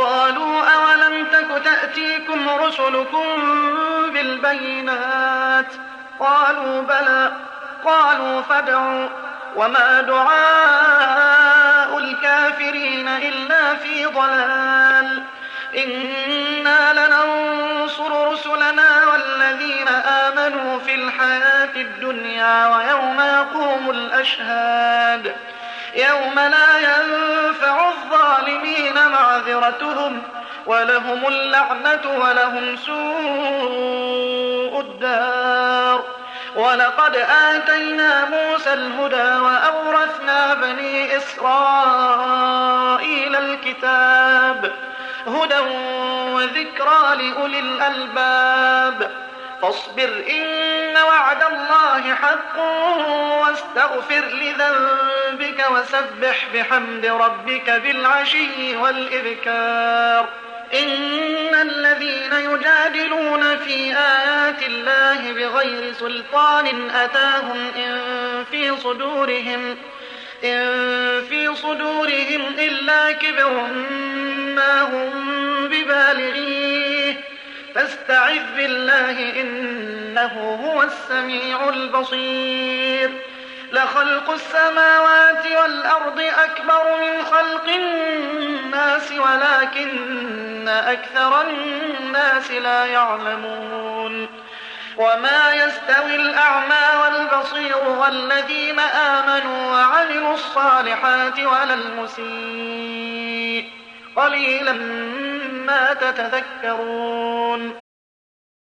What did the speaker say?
قالوا أولم تك تأتيكم رسلكم بالبينات قالوا بلى قالوا فادعوا وما دعاء الكافرين إلا في ضلال إنا لننصر رسلنا والذين آمنوا في الحياة الدنيا ويوم يقوم الأشهاد يوم لا ينفع الظالمين معذرتهم ولهم اللعنة ولهم سوء الدار. ولقد آتينا موسى الهدى وأورثنا بني إسرائيل الكتاب هدى وذكرى لأولي الألباب. فاصبر إن وعد الله حق واستغفر لذنبك وسبح بحمد ربك بالعشي والإبكار. إن الذين يجادلون في آيات الله بغير سلطان أتاهم إن في صدورهم إلا كبر ما هم ببالغيه فاستعذ بالله إنه هو السميع البصير. لخلق السماوات والأرض أكبر من خلق الناس ولكن أكثر الناس لا يعلمون. وما يستوي الأعمى والبصير والذين آمنوا وعملوا الصالحات ولا المسيء قليلا ما تتذكرون.